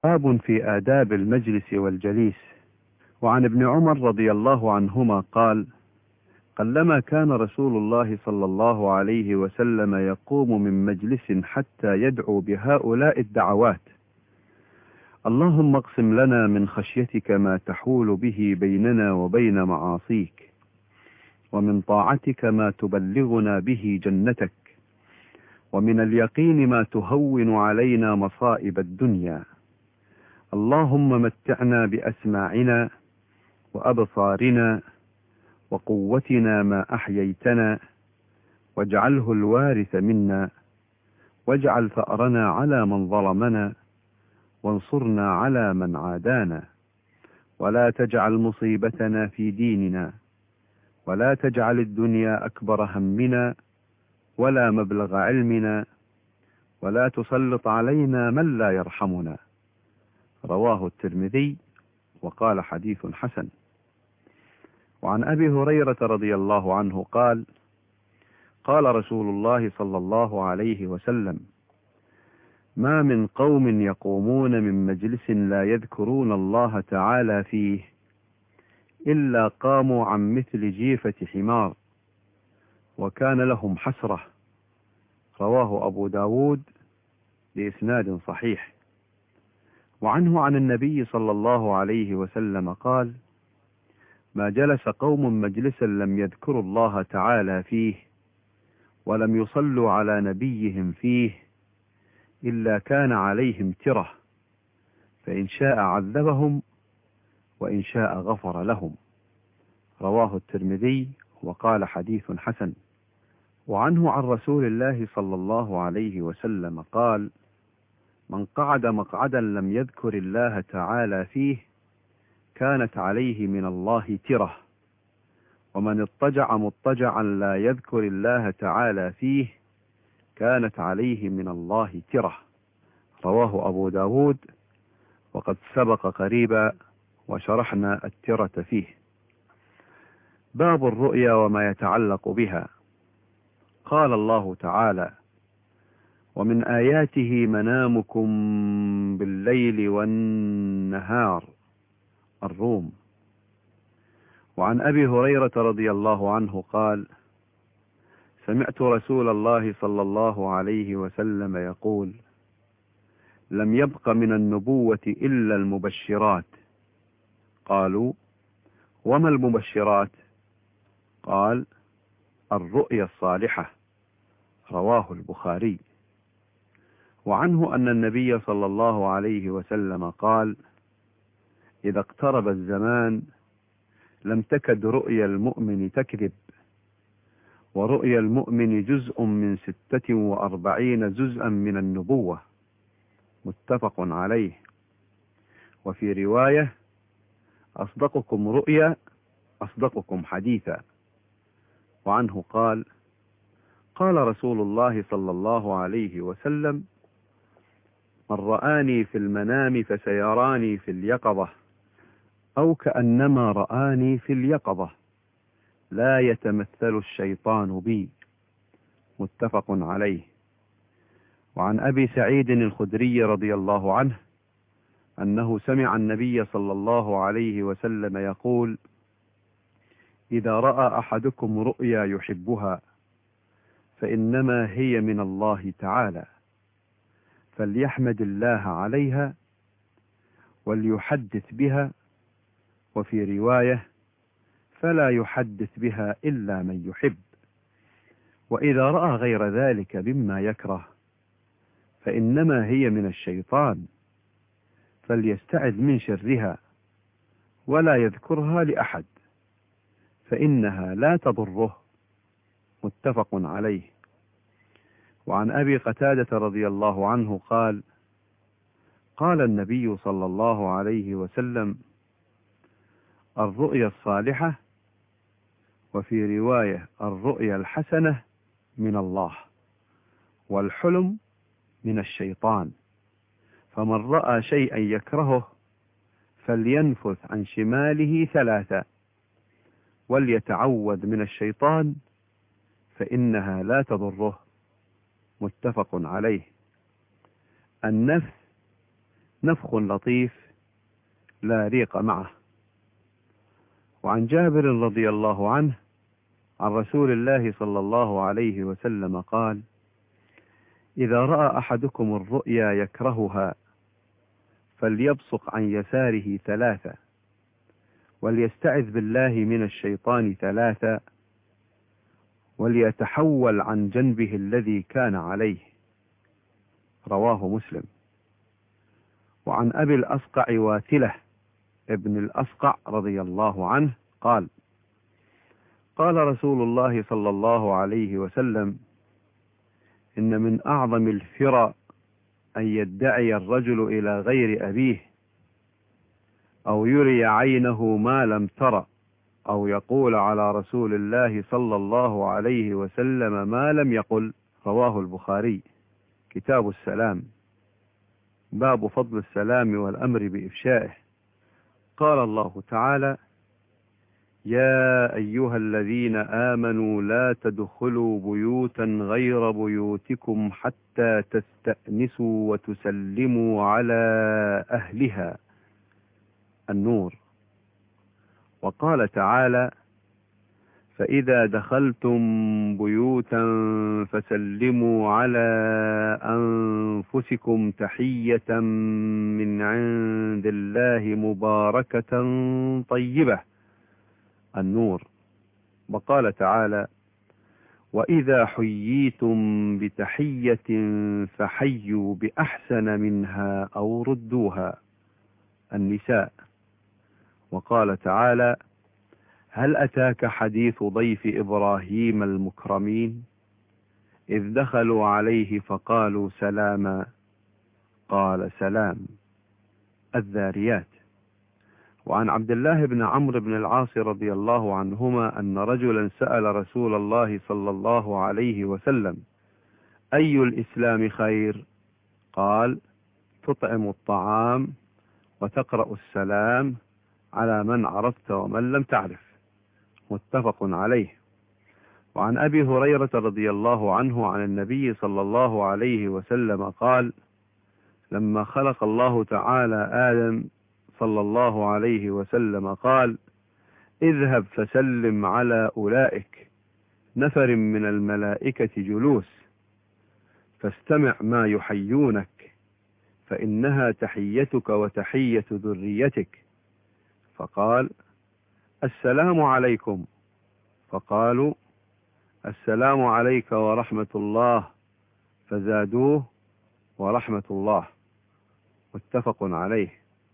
باب في آداب المجلس والجليس. وعن ابن عمر رضي الله عنهما قال: قلما كان رسول الله صلى الله عليه وسلم يقوم من مجلس حتى يدعو بهؤلاء الدعوات: اللهم اقسم لنا من خشيتك ما تحول به بيننا وبين معاصيك، ومن طاعتك ما تبلغنا به جنتك، ومن اليقين ما تهون علينا مصائب الدنيا، اللهم متعنا بأسماعنا وأبصارنا وقوتنا ما أحييتنا، واجعله الوارث منا، واجعل ثأرنا على من ظلمنا، وانصرنا على من عادانا، ولا تجعل مصيبتنا في ديننا، ولا تجعل الدنيا أكبر همنا ولا مبلغ علمنا، ولا تسلط علينا من لا يرحمنا. رواه الترمذي وقال حديث حسن. وعن أبي هريرة رضي الله عنه قال: قال رسول الله صلى الله عليه وسلم: ما من قوم يقومون من مجلس لا يذكرون الله تعالى فيه إلا قاموا عن مثل جيفة حمار، وكان لهم حسرة. رواه أبو داود بإسناد صحيح. وعنه عن النبي صلى الله عليه وسلم قال: ما جلس قوم مجلسا لم يذكروا الله تعالى فيه ولم يصلوا على نبيهم فيه إلا كان عليهم ترة، فإن شاء عذبهم وإن شاء غفر لهم. رواه الترمذي وقال حديث حسن. وعنه عن رسول الله صلى الله عليه وسلم قال: من قعد مقعدا لم يذكر الله تعالى فيه كانت عليه من الله ترة، ومن اضطجع مضطجعا لا يذكر الله تعالى فيه كانت عليه من الله ترة. رواه أبو داود وقد سبق قريبا وشرحنا الترة فيه. باب الرؤيا وما يتعلق بها. قال الله تعالى: ومن آياته منامكم بالليل والنهار. الروم. وعن أبي هريرة رضي الله عنه قال: سمعت رسول الله صلى الله عليه وسلم يقول: لم يبق من النبوة إلا المبشرات. قالوا: وما المبشرات؟ قال: الرؤيا الصالحة. رواه البخاري. وعنه أن النبي صلى الله عليه وسلم قال: إذا اقترب الزمان لم تكد رؤيا المؤمن تكذب، ورؤيا المؤمن جزء من 46 جزءا من النبوة. متفق عليه. وفي رواية: أصدقكم رؤيا أصدقكم حديثا. وعنه قال: قال رسول الله صلى الله عليه وسلم: من رآني في المنام فسيراني في اليقظة، أو كأنما رآني في اليقظة، لا يتمثل الشيطان بي. متفق عليه. وعن أبي سعيد الخدري رضي الله عنه أنه سمع النبي صلى الله عليه وسلم يقول: إذا رأى أحدكم رؤيا يحبها فإنما هي من الله تعالى، فليحمد الله عليها وليحدث بها. وفي رواية: فلا يحدث بها إلا من يحب. وإذا رأى غير ذلك مما يكره فإنما هي من الشيطان، فليستعذ من شرها ولا يذكرها لأحد، فإنها لا تضره. متفق عليه. وعن أبي قتادة رضي الله عنه قال: قال النبي صلى الله عليه وسلم: الرؤيا الصالحة، وفي رواية: الرؤيا الحسنة من الله، والحلم من الشيطان، فمن رأى شيئا يكرهه فلينفث عن شماله 3 وليتعوذ من الشيطان فإنها لا تضره. متفق عليه. النفث نفخ لطيف لا ريق معه. وعن جابر رضي الله عنه عن رسول الله صلى الله عليه وسلم قال: إذا رأى أحدكم الرؤيا يكرهها فليبصق عن يساره 3 وليستعذ بالله من الشيطان 3 وليتحول عن جنبه الذي كان عليه. رواه مسلم. وعن أبي الأصقع واثلة ابن الأصقع رضي الله عنه قال: قال رسول الله صلى الله عليه وسلم: إن من أعظم الفرى أن يدعي الرجل إلى غير أبيه، أو يري عينه ما لم تر، أو يقول على رسول الله صلى الله عليه وسلم ما لم يقل. رواه البخاري. كتاب السلام، باب فضل السلام والأمر بإفشائه. قال الله تعالى: يا أيها الذين آمنوا لا تدخلوا بيوتا غير بيوتكم حتى تستأنسوا وتسلموا على أهلها. النور. وقال تعالى: فإذا دخلتم بيوتا فسلموا على أنفسكم تحية من عند الله مباركة طيبة. النور. وقال تعالى: وإذا حييتم بتحية فحيوا بأحسن منها أو ردوها. النساء. وقال تعالى: هل أتاك حديث ضيف إبراهيم المكرمين إذ دخلوا عليه فقالوا سلاما قال سلام. الذاريات. وعن عبد الله بن عمرو بن العاص رضي الله عنهما أن رجلا سأل رسول الله صلى الله عليه وسلم: أي الإسلام خير؟ قال: تطعم الطعام وتقرأ السلام على من عرفت ومن لم تعرف. متفق عليه. وعن أبي هريرة رضي الله عنه عن النبي صلى الله عليه وسلم قال: لما خلق الله تعالى آدم صلى الله عليه وسلم قال: اذهب فسلم على أولئك نفر من الملائكة جلوس، فاستمع ما يحيونك، فإنها تحيتك وتحية ذريتك. فقال: السلام عليكم. فقالوا: السلام عليك ورحمة الله، فزادوه: ورحمة الله. متفق عليه.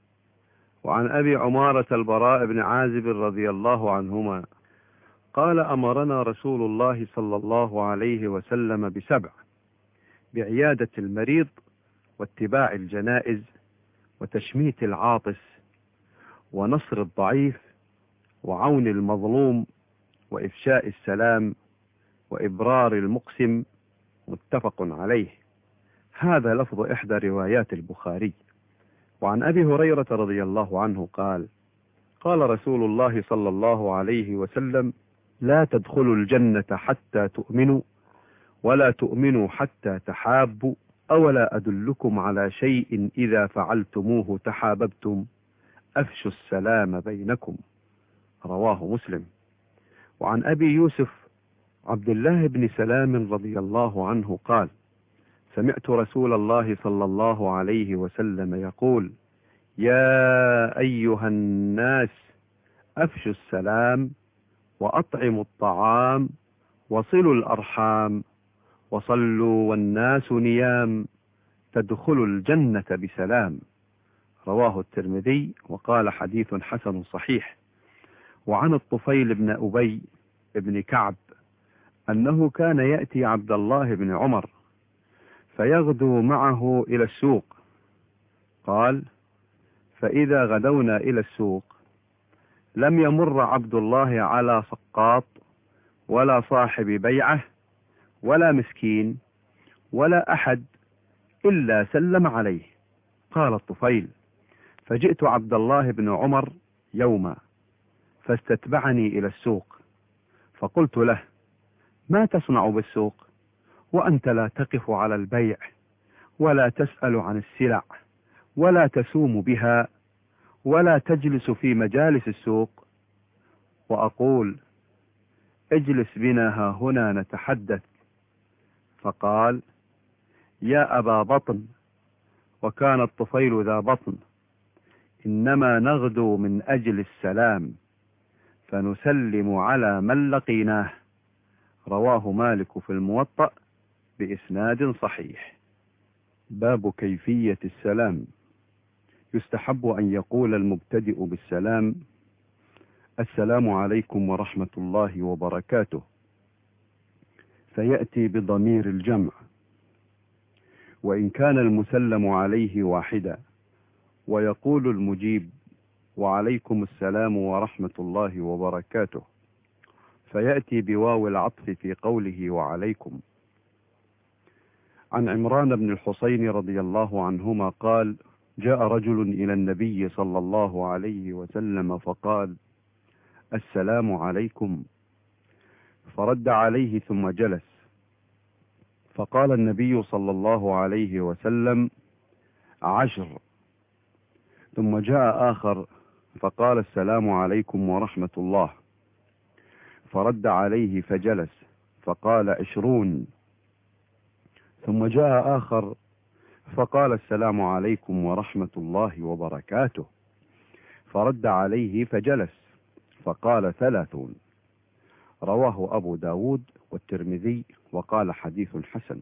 وعن أبي عمارة البراء بن عازب رضي الله عنهما قال: أمرنا رسول الله صلى الله عليه وسلم ب7: بعيادة المريض، واتباع الجنائز، وتشميت العاطس، ونصر الضعيف، وعون المظلوم، وإفشاء السلام، وإبرار المقسم. متفق عليه. هذا لفظ إحدى روايات البخاري. وعن أبي هريرة رضي الله عنه قال: قال رسول الله صلى الله عليه وسلم: لا تدخلوا الجنة حتى تؤمنوا، ولا تؤمنوا حتى تحابوا، أولا أدلكم على شيء إذا فعلتموه تحاببتم، أفشوا السلام بينكم. رواه مسلم. وعن أبي يوسف عبد الله بن سلام رضي الله عنه قال: سمعت رسول الله صلى الله عليه وسلم يقول: يا أيها الناس أفشوا السلام، وأطعموا الطعام، وصلوا الأرحام، وصلوا والناس نيام، تدخلوا الجنة بسلام. رواه الترمذي وقال: حديث حسن صحيح. وعن الطفيل بن أبي بن كعب أنه كان يأتي عبد الله بن عمر فيغدو معه إلى السوق. قال: فإذا غدونا إلى السوق لم يمر عبد الله على سقاط ولا صاحب بيعة ولا مسكين ولا أحد إلا سلم عليه. قال الطفيل: فجئت عبد الله بن عمر يوما فاستتبعني إلى السوق، فقلت له: ما تصنع بالسوق وأنت لا تقف على البيع ولا تسأل عن السلع ولا تسوم بها ولا تجلس في مجالس السوق، وأقول: اجلس بنا ها هنا نتحدث، فقال: يا أبا بطن، وكان الطفيل ذا بطن، إنما نغدو من أجل السلام، فنسلم على من لقيناه. رواه مالك في الموطأ بإسناد صحيح. باب كيفية السلام. يستحب أن يقول المبتدئ بالسلام: السلام عليكم ورحمة الله وبركاته، فيأتي بضمير الجمع، وإن كان المسلم عليه واحدا، ويقول المجيب: وعليكم السلام ورحمة الله وبركاته، فيأتي بواو العطف في قوله وعليكم. عن عمران بن الحصين رضي الله عنهما قال: جاء رجل إلى النبي صلى الله عليه وسلم فقال: السلام عليكم، فرد عليه ثم جلس، فقال النبي صلى الله عليه وسلم: 10. ثم جاء آخر فقال: السلام عليكم ورحمة الله، فرد عليه فجلس، فقال: 20. ثم جاء آخر فقال: السلام عليكم ورحمة الله وبركاته، فرد عليه فجلس، فقال: 30. رواه أبو داود والترمذي وقال: حديث حسن.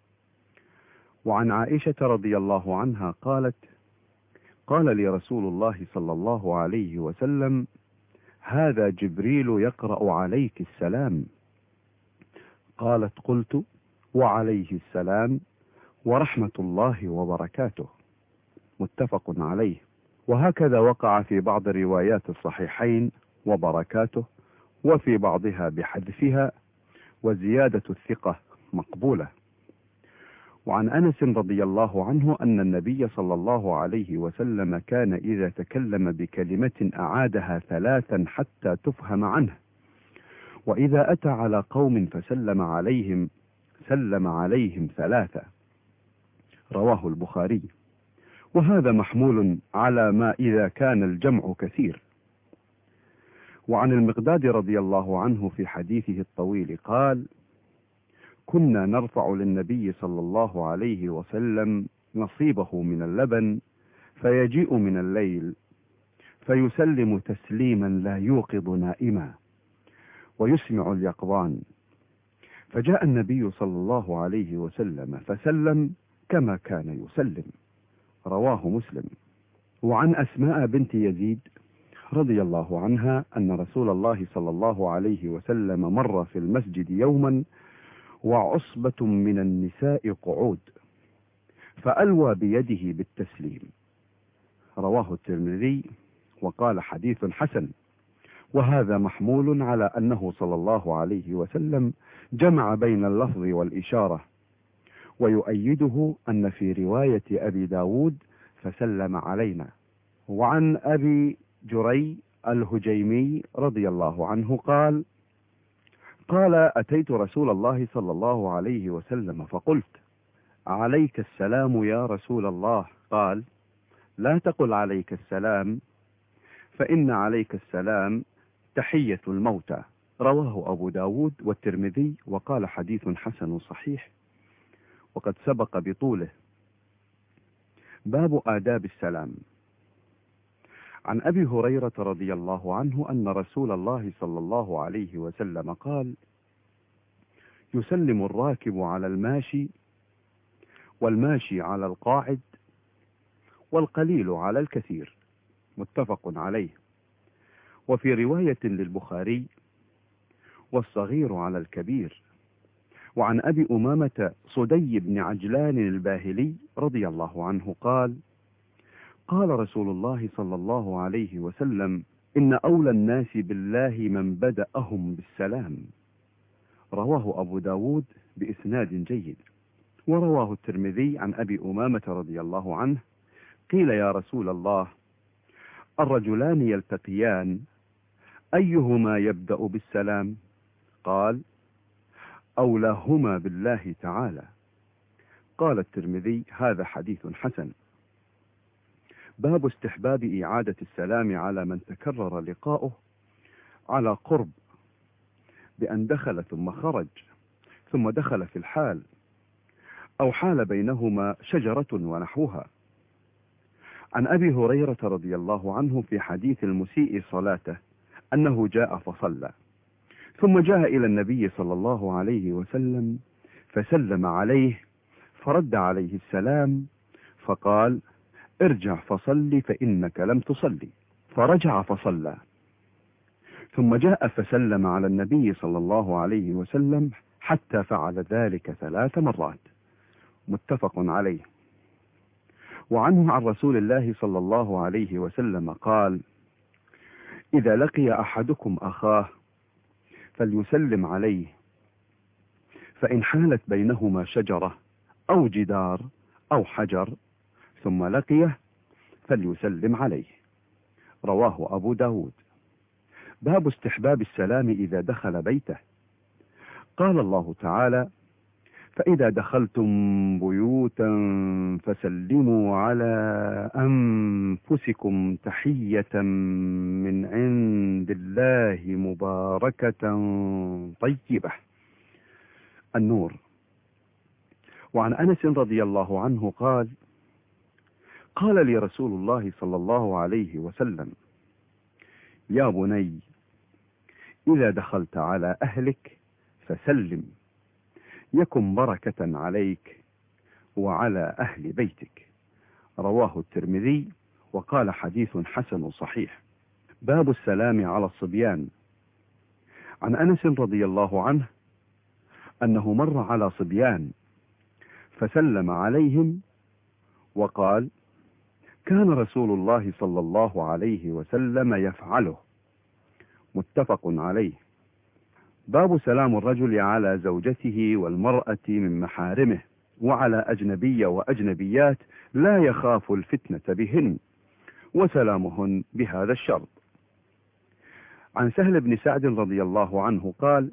وعن عائشة رضي الله عنها قالت: قال لي رسول الله صلى الله عليه وسلم: هذا جبريل يقرأ عليك السلام. قالت: قلت: وعليه السلام ورحمة الله وبركاته. متفق عليه. وهكذا وقع في بعض روايات الصحيحين وبركاته، وفي بعضها بحذفها، وزيادة الثقة مقبولة. وعن أنس رضي الله عنه أن النبي صلى الله عليه وسلم كان إذا تكلم بكلمة أعادها 3 حتى تفهم عنه، وإذا أتى على قوم فسلم عليهم سلم عليهم 3. رواه البخاري. وهذا محمول على ما إذا كان الجمع كثير. وعن المقداد رضي الله عنه في حديثه الطويل قال: كنا نرفع للنبي صلى الله عليه وسلم نصيبه من اللبن، فيجيء من الليل فيسلم تسليما لا يوقظ نائما ويسمع اليقظان، فجاء النبي صلى الله عليه وسلم فسلم كما كان يسلم. رواه مسلم. وعن أسماء بنت يزيد رضي الله عنها أن رسول الله صلى الله عليه وسلم مر في المسجد يوما وعصبة من النساء قعود، فألوى بيده بالتسليم. رواه الترمذي وقال: حديث حسن. وهذا محمول على أنه صلى الله عليه وسلم جمع بين اللفظ والإشارة، ويؤيده أن في رواية أبي داود فسلم علينا. وعن أبي جري الهجيمي رضي الله عنه قال: أتيت رسول الله صلى الله عليه وسلم فقلت: عليك السلام يا رسول الله. قال: لا تقل عليك السلام، فإن عليك السلام تحية الموتى. رواه أبو داود والترمذي وقال: حديث حسن صحيح، وقد سبق بطوله. باب آداب السلام. عن أبي هريرة رضي الله عنه أن رسول الله صلى الله عليه وسلم قال: يسلم الراكب على الماشي، والماشي على القاعد، والقليل على الكثير. متفق عليه. وفي رواية للبخاري: والصغير على الكبير. وعن أبي أمامة صدي بن عجلان الباهلي رضي الله عنه قال: قال رسول الله صلى الله عليه وسلم: إن أولى الناس بالله من بدأهم بالسلام. رواه أبو داود بإسناد جيد. ورواه الترمذي عن أبي أمامة رضي الله عنه: قيل يا رسول الله: الرجلان يلتقيان أيهما يبدأ بالسلام؟ قال: أولاهما بالله تعالى. قال الترمذي: هذا حديث حسن. باب استحباب إعادة السلام على من تكرر لقاؤه على قرب، بأن دخل ثم خرج ثم دخل في الحال، أو حال بينهما شجرة ونحوها. عن أبي هريرة رضي الله عنه في حديث المسيء صلاته أنه جاء فصلى، ثم جاء إلى النبي صلى الله عليه وسلم فسلم عليه، فرد عليه السلام فقال: ارجع فصل فإنك لم تصلي. فرجع فصلى، ثم جاء فسلم على النبي صلى الله عليه وسلم حتى فعل ذلك 3 مرات. متفق عليه. وعنه عن رسول الله صلى الله عليه وسلم قال: إذا لقي أحدكم أخاه فليسلم عليه، فإن حالت بينهما شجرة أو جدار أو حجر ثم لقيه فليسلم عليه. رواه أبو داود. باب استحباب السلام إذا دخل بيته. قال الله تعالى: فإذا دخلتم بيوتا فسلموا على أنفسكم تحية من عند الله مباركة طيبة. النور. وعن أنس رضي الله عنه قال: قال لي رسول الله صلى الله عليه وسلم: يا بني، إذا دخلت على أهلك فسلم، يكن بركة عليك وعلى أهل بيتك. رواه الترمذي وقال حديث حسن صحيح. باب السلام على الصبيان. عن أنس رضي الله عنه أنه مر على صبيان فسلم عليهم وقال: كان رسول الله صلى الله عليه وسلم يفعله. متفق عليه. باب سلام الرجل على زوجته والمرأة من محارمه وعلى أجنبية وأجنبيات لا يخاف الفتنة بهن، وسلامهن بهذا الشرط. عن سهل بن سعد رضي الله عنه قال: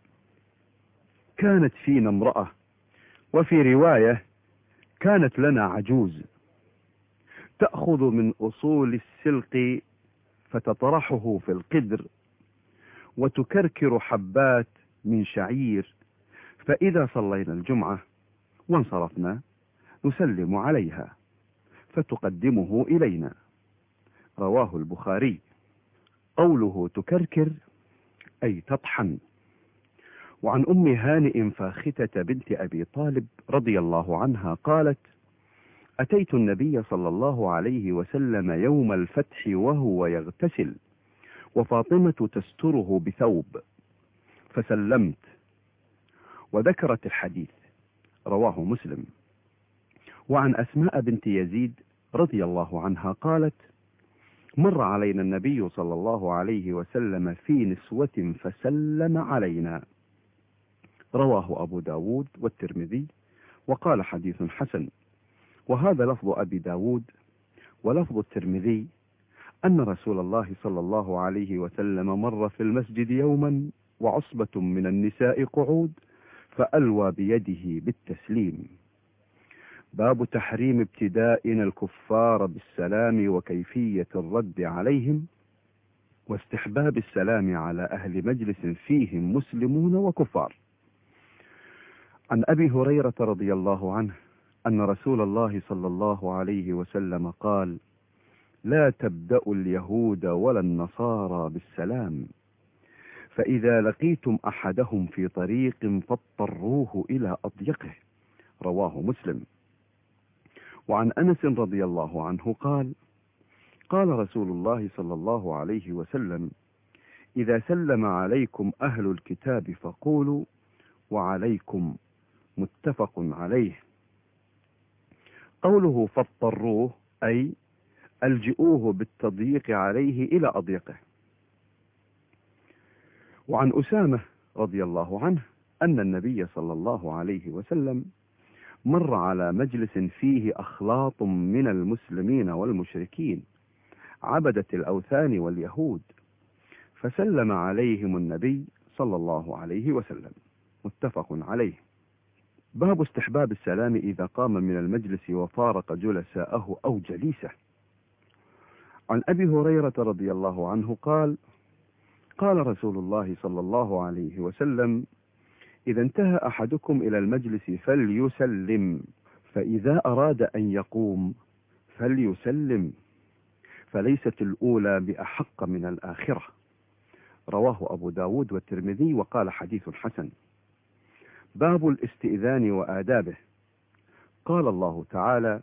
كانت فينا امرأة، وفي رواية كانت لنا عجوز، تأخذ من أصول السلق فتطرحه في القدر، وتكركر حبات من شعير، فإذا صلينا الجمعة وانصرفنا نسلم عليها فتقدمه إلينا. رواه البخاري. قوله تكركر أي تطحن. وعن أم هانئ فاختة بنت أبي طالب رضي الله عنها قالت: أتيت النبي صلى الله عليه وسلم يوم الفتح وهو يغتسل، وفاطمة تستره بثوب، فسلمت، وذكرت الحديث. رواه مسلم. وعن أسماء بنت يزيد رضي الله عنها قالت: مر علينا النبي صلى الله عليه وسلم في نسوة فسلم علينا. رواه أبو داود والترمذي وقال حديث حسن. وهذا لفظ أبي داود. ولفظ الترمذي أن رسول الله صلى الله عليه وسلم مر في المسجد يوما وعصبة من النساء قعود، فألوى بيده بالتسليم. باب تحريم ابتدائنا الكفار بالسلام وكيفية الرد عليهم، واستحباب السلام على أهل مجلس فيهم مسلمون وكفار. عن أبي هريرة رضي الله عنه أن رسول الله صلى الله عليه وسلم قال: لا تبدأوا اليهود ولا النصارى بالسلام، فإذا لقيتم أحدهم في طريق فاضطروه إلى أضيقه. رواه مسلم. وعن أنس رضي الله عنه قال: قال رسول الله صلى الله عليه وسلم: إذا سلم عليكم أهل الكتاب فقولوا وعليكم. متفق عليه. قوله فاضطروه أي ألجئوه بالتضييق عليه إلى أضيقه. وعن أسامة رضي الله عنه أن النبي صلى الله عليه وسلم مر على مجلس فيه أخلاط من المسلمين والمشركين عبدة الأوثان واليهود، فسلم عليهم النبي صلى الله عليه وسلم. متفق عليه. باب استحباب السلام إذا قام من المجلس وفارق جلساءه أو جليسه. عن أبي هريرة رضي الله عنه قال قال رسول الله صلى الله عليه وسلم: إذا انتهى أحدكم إلى المجلس فليسلم، فإذا أراد أن يقوم فليسلم، فليست الأولى بأحق من الآخرة. رواه أبو داود والترمذي وقال حديث حسن. باب الاستئذان وآدابه. قال الله تعالى: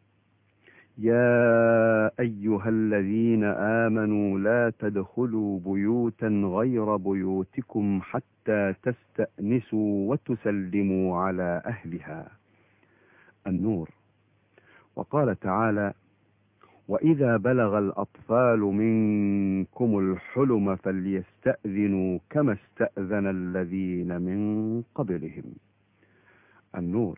يا أيها الذين آمنوا لا تدخلوا بيوتا غير بيوتكم حتى تستأنسوا وتسلموا على أهلها. النور. وقال تعالى: وإذا بلغ الأطفال منكم الحلم فليستأذنوا كما استأذن الذين من قبلهم. النور.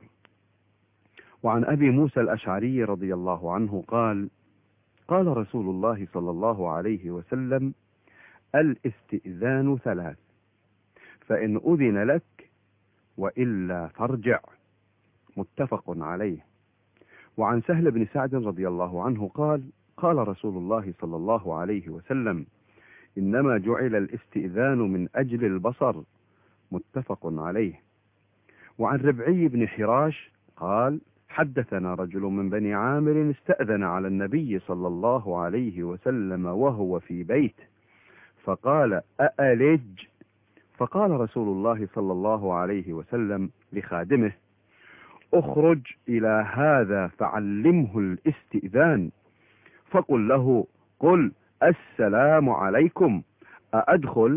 وعن أبي موسى الأشعري رضي الله عنه قال: قال رسول الله صلى الله عليه وسلم: الاستئذان ثلاث، فإن أذن لك وإلا فارجع. متفق عليه. وعن سهل بن سعد رضي الله عنه قال: قال رسول الله صلى الله عليه وسلم: إنما جعل الاستئذان من أجل البصر. متفق عليه. وعن ربعي بن حراش قال: حدثنا رجل من بني عامر استأذن على النبي صلى الله عليه وسلم وهو في بيت، فقال: أألج؟ فقال رسول الله صلى الله عليه وسلم لخادمه: اخرج إلى هذا فعلمه الاستئذان، فقل له: قل السلام عليكم، أأدخل؟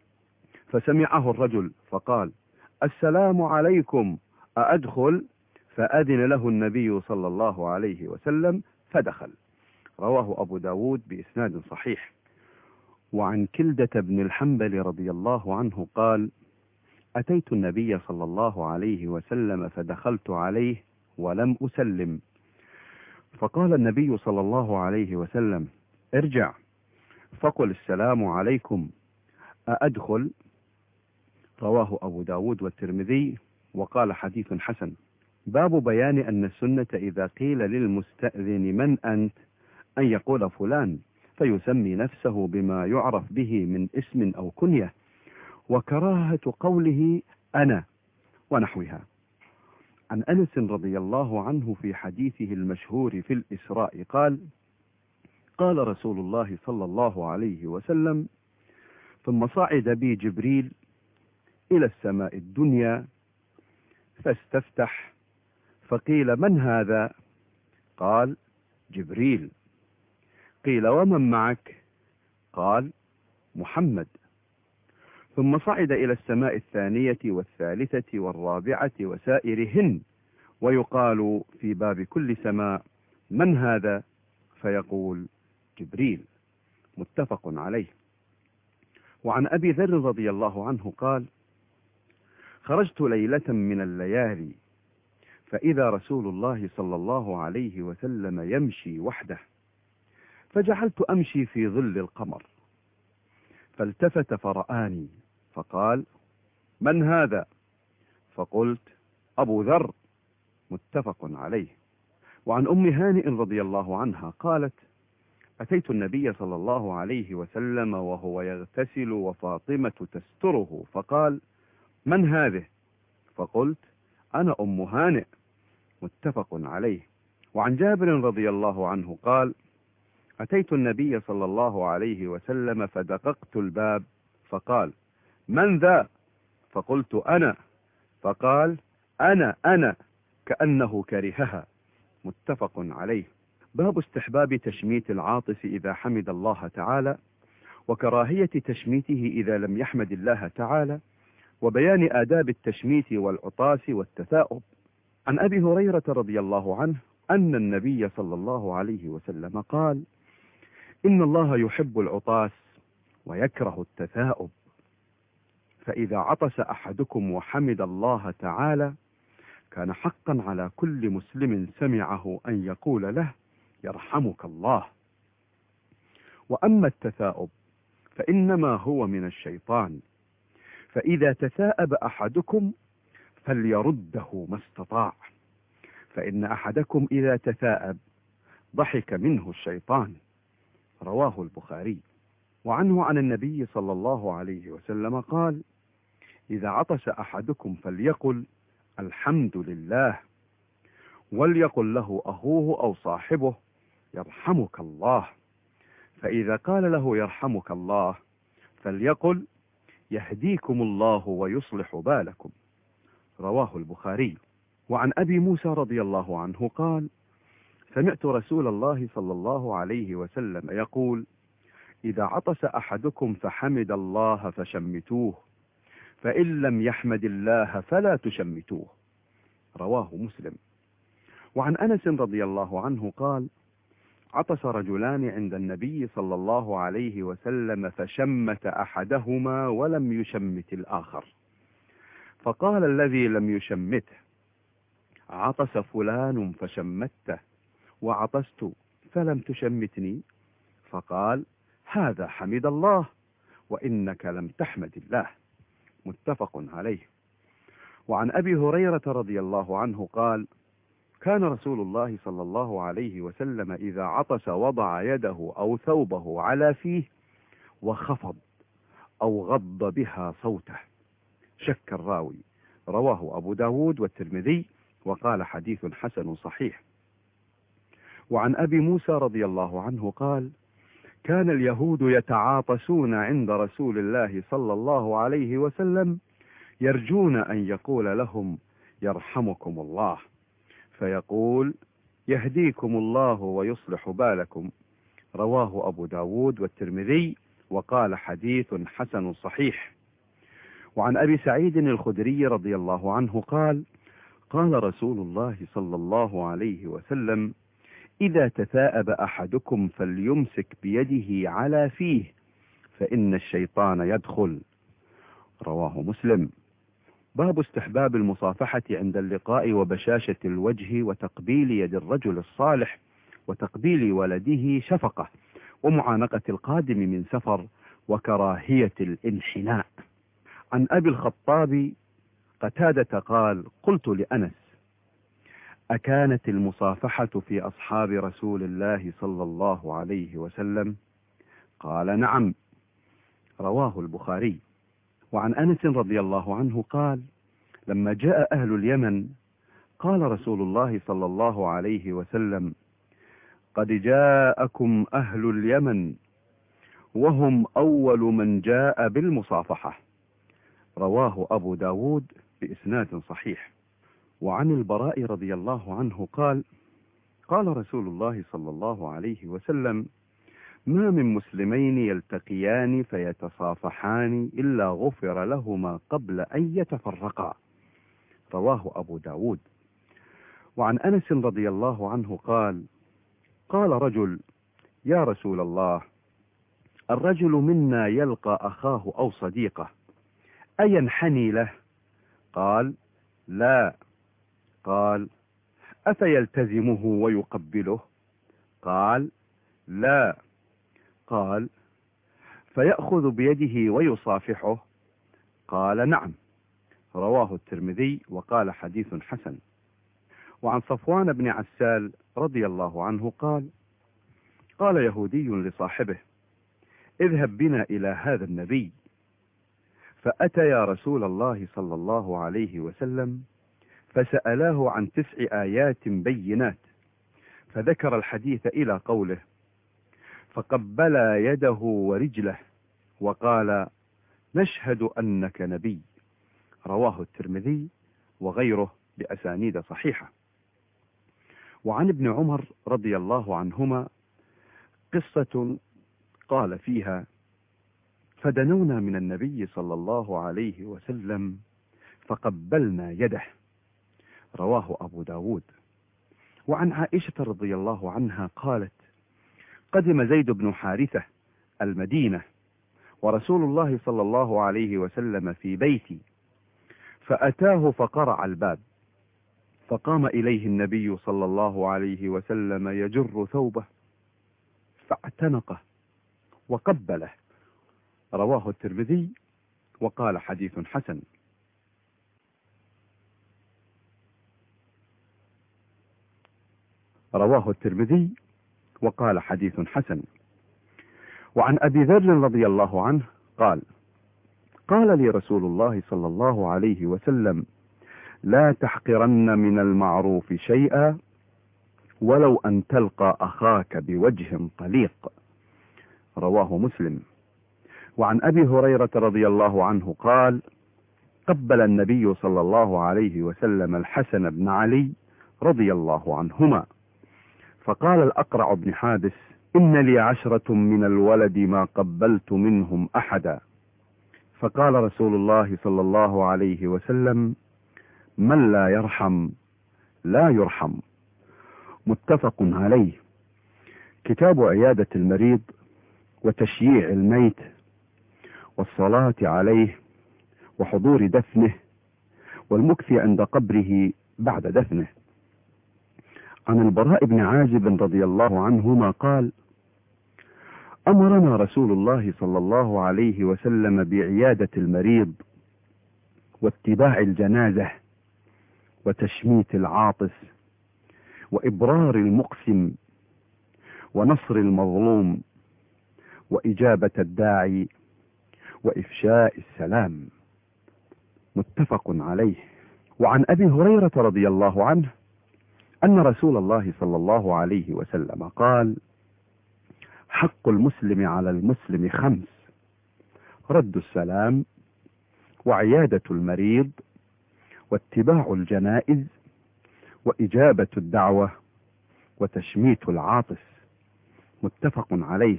فسمعه الرجل فقال: السلام عليكم، أأدخل؟ فأذن له النبي صلى الله عليه وسلم فدخل. رواه أبو داود بإسناد صحيح. وعن كلدة بن الحنبل رضي الله عنه قال: أتيت النبي صلى الله عليه وسلم فدخلت عليه ولم أسلم، فقال النبي صلى الله عليه وسلم: ارجع فقل السلام عليكم، أأدخل؟ رواه أبو داود والترمذي وقال حديث حسن. باب بيان أن السنة إذا قيل للمستأذن من أنت أن يقول فلان، فيسمي نفسه بما يعرف به من اسم أو كنية، وكراهة قوله أنا ونحوها. عن أنس رضي الله عنه في حديثه المشهور في الإسراء قال: قال رسول الله صلى الله عليه وسلم: ثم صعد بي جبريل إلى السماء الدنيا فاستفتح، فقيل: من هذا؟ قال: جبريل. قيل: ومن معك؟ قال: محمد. ثم صعد إلى السماء الثانية والثالثة والرابعة وسائرهن، ويقال في باب كل سماء: من هذا؟ فيقول: جبريل. متفق عليه. وعن أبي ذر رضي الله عنه قال: خرجت ليلة من الليالي فإذا رسول الله صلى الله عليه وسلم يمشي وحده، فجعلت أمشي في ظل القمر، فالتفت فرآني فقال: من هذا؟ فقلت: أبو ذر. متفق عليه. وعن أم هانئ رضي الله عنها قالت: أتيت النبي صلى الله عليه وسلم وهو يغتسل وفاطمة تستره، فقال: من هذه؟ فقلت: أنا أم هانئ. متفق عليه. وعن جابر رضي الله عنه قال: أتيت النبي صلى الله عليه وسلم فدققت الباب، فقال: من ذا؟ فقلت: أنا. فقال: أنا كأنه كرهها. متفق عليه. باب استحباب تشميت العاطس إذا حمد الله تعالى، وكراهية تشميته إذا لم يحمد الله تعالى، وبيان آداب التشميت والعطاس والتثاؤب. عن أبي هريرة رضي الله عنه أن النبي صلى الله عليه وسلم قال: إن الله يحب العطاس ويكره التثاؤب، فإذا عطس أحدكم وحمد الله تعالى كان حقا على كل مسلم سمعه أن يقول له: يرحمك الله. وأما التثاؤب فإنما هو من الشيطان، فإذا تثاءب أحدكم فليرده ما استطاع، فإن أحدكم إذا تثاءب ضحك منه الشيطان. رواه البخاري. وعنه عن النبي صلى الله عليه وسلم قال: إذا عطس أحدكم فليقل الحمد لله، وليقل له أخوه أو صاحبه يرحمك الله، فإذا قال له يرحمك الله فليقل يهديكم الله ويصلح بالكم. رواه البخاري. وعن أبي موسى رضي الله عنه قال: سمعت رسول الله صلى الله عليه وسلم يقول: إذا عطس أحدكم فحمد الله فشمتوه، فإن لم يحمد الله فلا تشمتوه. رواه مسلم. وعن أنس رضي الله عنه قال: عطس رجلان عند النبي صلى الله عليه وسلم فشمت أحدهما ولم يشمت الآخر، فقال الذي لم يشمته: عطس فلان فشمته، وعطست فلم تشمتني. فقال: هذا حمد الله وإنك لم تحمد الله. متفق عليه. وعن أبي هريرة رضي الله عنه قال: كان رسول الله صلى الله عليه وسلم إذا عطس وضع يده أو ثوبه على فيه وخفض أو غض بها صوته. شك الراوي. رواه أبو داود والترمذي وقال حديث حسن صحيح. وعن أبي موسى رضي الله عنه قال: كان اليهود يتعاطسون عند رسول الله صلى الله عليه وسلم يرجون أن يقول لهم يرحمكم الله، فيقول يهديكم الله ويصلح بالكم. رواه أبو داود والترمذي وقال حديث حسن صحيح. وعن أبي سعيد الخدري رضي الله عنه قال: قال رسول الله صلى الله عليه وسلم: إذا تثاءب أحدكم فليمسك بيده على فيه، فإن الشيطان يدخل. رواه مسلم. باب استحباب المصافحة عند اللقاء وبشاشة الوجه وتقبيل يد الرجل الصالح وتقبيل ولده شفقة ومعانقة القادم من سفر وكراهية الانحناء. عن أبي الخطاب قتادة قال: قلت لأنس: أكانت المصافحة في أصحاب رسول الله صلى الله عليه وسلم؟ قال: نعم. رواه البخاري. وعن أنس رضي الله عنه قال: لما جاء أهل اليمن قال رسول الله صلى الله عليه وسلم: قد جاءكم أهل اليمن وهم أول من جاء بالمصافحة. رواه أبو داود بإسناد صحيح. وعن البراء رضي الله عنه قال: قال رسول الله صلى الله عليه وسلم: ما من مسلمين يلتقيان فيتصافحان إلا غفر لهما قبل أن يتفرقا. رواه أبو داود. وعن أنس رضي الله عنه قال: قال رجل: يا رسول الله، الرجل منا يلقى أخاه أو صديقه أينحني له؟ قال: لا. قال: أفيلتزمه ويقبله؟ قال: لا. قال: فيأخذ بيده ويصافحه؟ قال: نعم. رواه الترمذي وقال حديث حسن. وعن صفوان بن عسال رضي الله عنه قال: قال يهودي لصاحبه: اذهب بنا إلى هذا النبي. فأتيا رسول الله صلى الله عليه وسلم فسألاه عن 9 آيات بينات، فذكر الحديث إلى قوله: فقبلا يده ورجله وقال: نشهد أنك نبي. رواه الترمذي وغيره بأسانيد صحيحة. وعن ابن عمر رضي الله عنهما قصة قال فيها: فدنونا من النبي صلى الله عليه وسلم فقبلنا يده. رواه أبو داود. وعن عائشة رضي الله عنها قالت: قدم زيد بن حارثة المدينة ورسول الله صلى الله عليه وسلم في بيتي، فأتاه فقرع الباب، فقام إليه النبي صلى الله عليه وسلم يجر ثوبه فاعتنقه وقبله. رواه الترمذي وقال حديث حسن. رواه الترمذي وقال حديث حسن. وعن أبي ذر رضي الله عنه قال: قال لي رسول الله صلى الله عليه وسلم: لا تحقرن من المعروف شيئا ولو أن تلقى أخاك بوجه طليق. رواه مسلم. وعن أبي هريرة رضي الله عنه قال: قبل النبي صلى الله عليه وسلم الحسن بن علي رضي الله عنهما، فقال الأقرع بن حابس: إن لي 10 من الولد ما قبلت منهم أحدا. فقال رسول الله صلى الله عليه وسلم: من لا يرحم لا يرحم. متفق عليه. كتاب عيادة المريض وتشييع الميت والصلاة عليه وحضور دفنه والمكث عند قبره بعد دفنه. عن البراء بن عازب رضي الله عنهما قال: أمرنا رسول الله صلى الله عليه وسلم بعيادة المريض واتباع الجنازة وتشميت العاطس وإبرار المقسم ونصر المظلوم وإجابة الداعي وإفشاء السلام. متفق عليه. وعن أبي هريرة رضي الله عنه أن رسول الله صلى الله عليه وسلم قال: حق المسلم على المسلم 5: رد السلام وعيادة المريض واتباع الجنائز وإجابة الدعوة وتشميت العاطس. متفق عليه.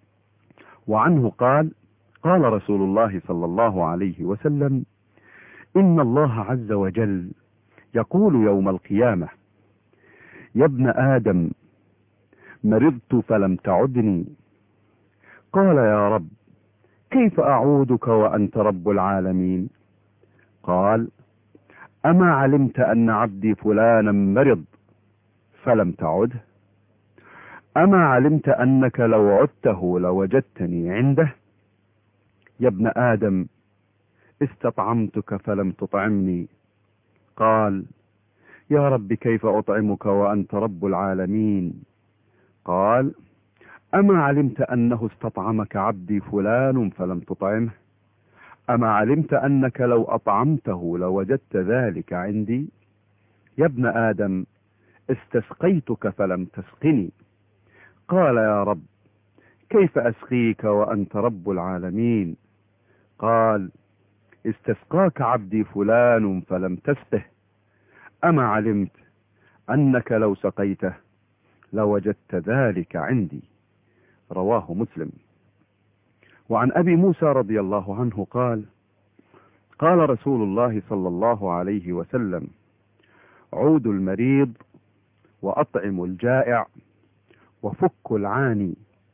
وعنه قال: قال رسول الله صلى الله عليه وسلم: إن الله عز وجل يقول يوم القيامة: يا ابن آدم مرضت فلم تعدني. قال: يا رب كيف أعودك وأنت رب العالمين؟ قال: أما علمت أن عبدي فلانا مرض فلم تعده؟ أما علمت أنك لو عدته لوجدتني عنده؟ يا ابن آدم استطعمتك فلم تطعمني. قال: يا رب كيف أطعمك وأنت رب العالمين؟ قال: أما علمت أنه استطعمك عبدي فلان فلم تطعمه؟ أما علمت أنك لو أطعمته لوجدت ذلك عندي؟ يا ابن آدم استسقيتك فلم تسقني. قال: يا رب كيف أسقيك وأنت رب العالمين؟ قال: استسقاك عبدي فلان فلم تسقه. أما علمت أنك لو سقيته لوجدت ذلك عندي؟ رواه مسلم. وعن أبي موسى رضي الله عنه قال: قال رسول الله صلى الله عليه وسلم: عودوا المريض وأطعموا الجائع وفكوا العاني.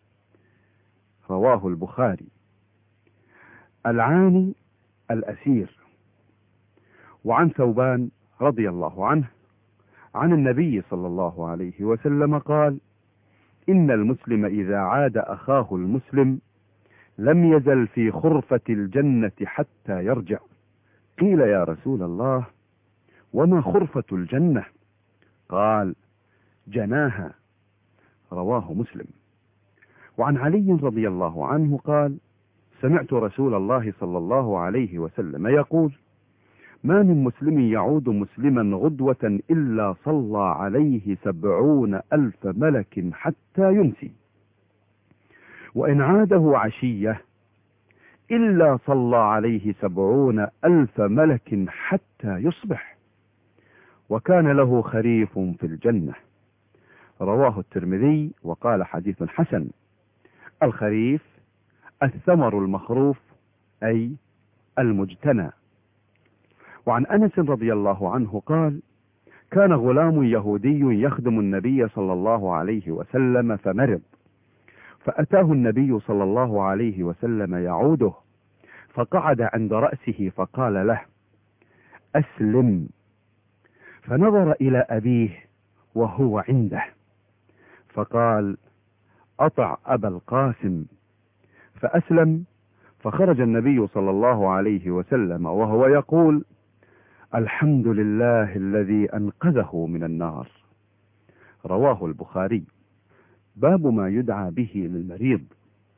رواه البخاري. العاني الأسير. وعن ثوبان رضي الله عنه عن النبي صلى الله عليه وسلم قال: إن المسلم إذا عاد أخاه المسلم لم يزل في خرفة الجنة حتى يرجع. قيل: يا رسول الله وما خرفة الجنة؟ قال: جناها. رواه مسلم. وعن علي رضي الله عنه قال: سمعت رسول الله صلى الله عليه وسلم يقول: ما من مسلم يعود مسلما غدوة إلا صلى عليه 70,000 ملك حتى يمسي، وإن عاده عشية إلا صلى عليه 70,000 ملك حتى يصبح، وكان له خريف في الجنة. رواه الترمذي وقال: حديث حسن. الخريف الثمر المخروف أي المجتنى. وعن أنس رضي الله عنه قال: كان غلام يهودي يخدم النبي صلى الله عليه وسلم فمرض، فأتاه النبي صلى الله عليه وسلم يعوده، فقعد عند رأسه فقال له: أسلم. فنظر إلى أبيه وهو عنده فقال: أطع أبا القاسم. فأسلم، فخرج النبي صلى الله عليه وسلم وهو يقول: الحمد لله الذي أنقذه من النار. رواه البخاري. باب ما يدعى به للمريض.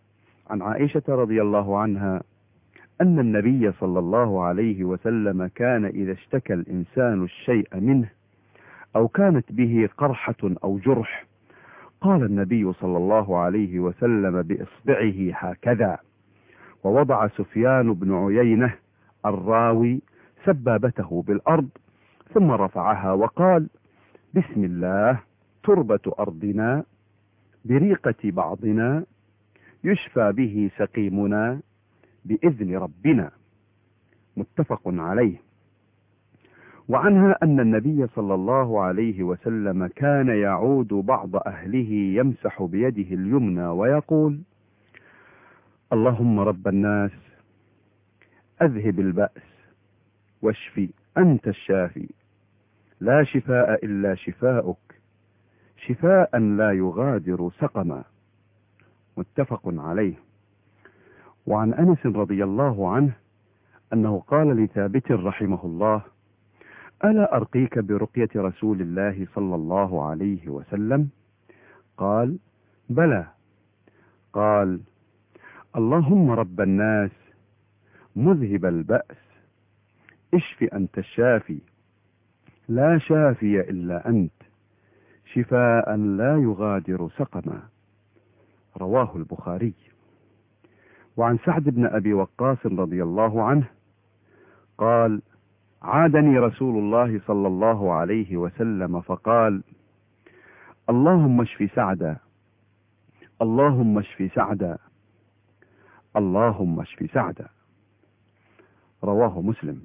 عن عائشة رضي الله عنها أن النبي صلى الله عليه وسلم كان إذا اشتكى الإنسان الشيء منه أو كانت به قرحة أو جرح قال النبي صلى الله عليه وسلم بإصبعه هكذا، ووضع سفيان بن عيينة الراوي سبابته بالأرض ثم رفعها وقال: بسم الله، تربة أرضنا، بريقة بعضنا، يشفى به سقيمنا بإذن ربنا. متفق عليه. وعنها أن النبي صلى الله عليه وسلم كان يعود بعض أهله يمسح بيده اليمنى ويقول: اللهم رب الناس، أذهب البأس واشفي، أنت الشافي، لا شفاء إلا شفاؤك، شفاء لا يغادر سقما. متفق عليه. وعن أنس رضي الله عنه أنه قال لثابت رحمه الله: ألا أرقيك برقية رسول الله صلى الله عليه وسلم؟ قال: بلى. قال: اللهم رب الناس، مذهب البأس، اشف أنت الشافي، لا شافي إلا أنت، شفاء لا يغادر سقما. رواه البخاري. وعن سعد بن أبي وقاص رضي الله عنه قال: عادني رسول الله صلى الله عليه وسلم فقال: اللهم اشف سعدا، اللهم اشف سعدا، اللهم اشف سعدا. رواه مسلم.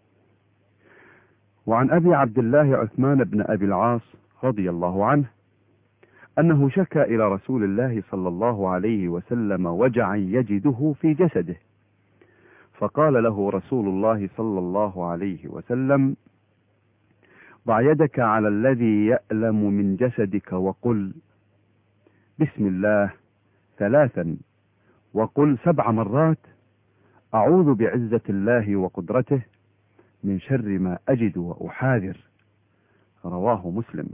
وعن أبي عبد الله عثمان بن أبي العاص رضي الله عنه أنه شكى إلى رسول الله صلى الله عليه وسلم وجعا يجده في جسده، فقال له رسول الله صلى الله عليه وسلم: ضع يدك على الذي يألم من جسدك وقل: بسم الله 3، وقل 7 مرات: أعوذ بعزة الله وقدرته من شر ما أجد وأحاذر. رواه مسلم.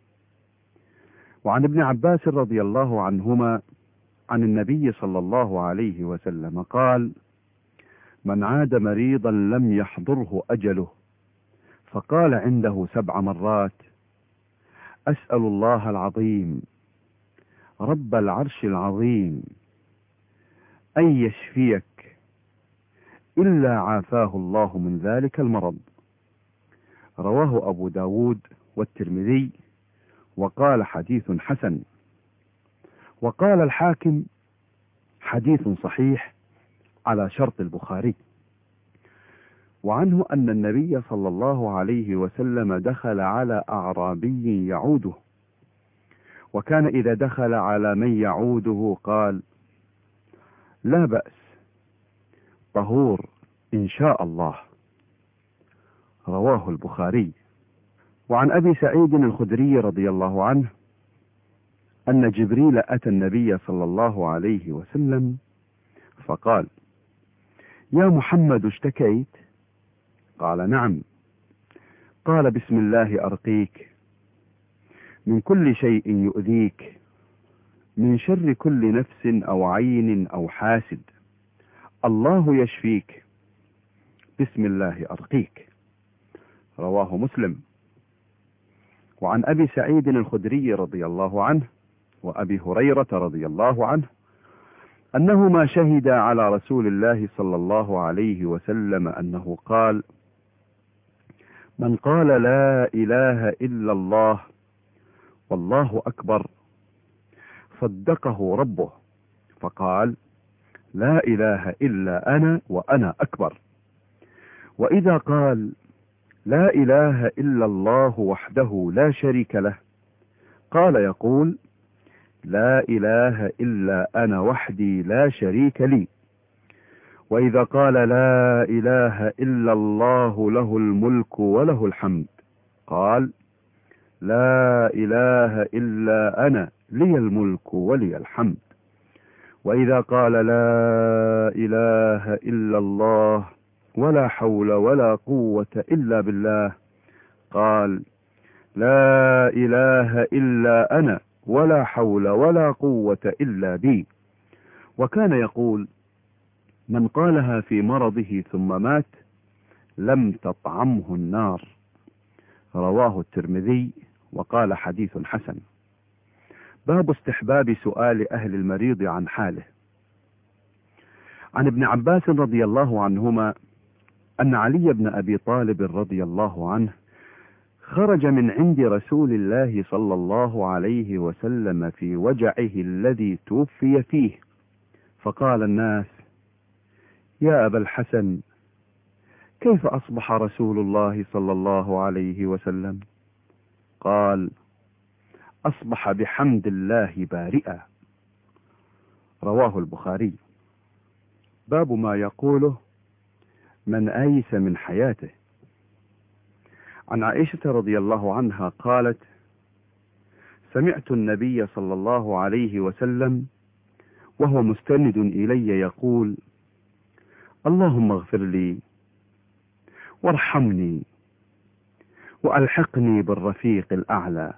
وعن ابن عباس رضي الله عنهما عن النبي صلى الله عليه وسلم قال: من عاد مريضا لم يحضره أجله فقال عنده 7 مرات: أسأل الله العظيم رب العرش العظيم أن يشفيك، إلا عافاه الله من ذلك المرض. رواه أبو داود والترمذي، وقال حديث حسن. وقال الحاكم: حديث صحيح على شرط البخاري. وعنه أن النبي صلى الله عليه وسلم دخل على أعرابي يعوده، وكان إذا دخل على من يعوده قال: لا بأس، طهور إن شاء الله. رواه البخاري. وعن أبي سعيد الخدري رضي الله عنه أن جبريل أتى النبي صلى الله عليه وسلم فقال: يا محمد، اشتكيت؟ قال: نعم. قال: بسم الله أرقيك من كل شيء يؤذيك، من شر كل نفس أو عين أو حاسد، الله يشفيك، بسم الله أرقيك. رواه مسلم. وعن أبي سعيد الخدري رضي الله عنه وأبي هريرة رضي الله عنه أنهما شهدا على رسول الله صلى الله عليه وسلم أنه قال: من قال لا إله إلا الله والله أكبر صدقه ربه فقال: لا إله إلا أنا وأنا أكبر. وإذا قال: لا إله إلا الله وحده لا شريك له، قال يقول: لا إله إلا أنا وحدي لا شريك لي. وإذا قال: لا إله إلا الله له الملك وله الحمد، قال: لا إله إلا أنا لي الملك ولي الحمد. وإذا قال: لا إله إلا الله ولا حول ولا قوة إلا بالله، قال: لا إله إلا أنا ولا حول ولا قوة إلا بي. وكان يقول: من قالها في مرضه ثم مات لم تطعمه النار. رواه الترمذي وقال حديث حسن. باب استحباب سؤال أهل المريض عن حاله. عن ابن عباس رضي الله عنهما أن علي بن أبي طالب رضي الله عنه خرج من عند رسول الله صلى الله عليه وسلم في وجعه الذي توفي فيه، فقال الناس: يا أبا الحسن، كيف أصبح رسول الله صلى الله عليه وسلم؟ قال: أصبح بحمد الله بارئا. رواه البخاري. باب ما يقوله من آيس من حياته. عن عائشة رضي الله عنها قالت: سمعت النبي صلى الله عليه وسلم وهو مستند إلي يقول: اللهم اغفر لي وارحمني وألحقني بالرفيق الأعلى.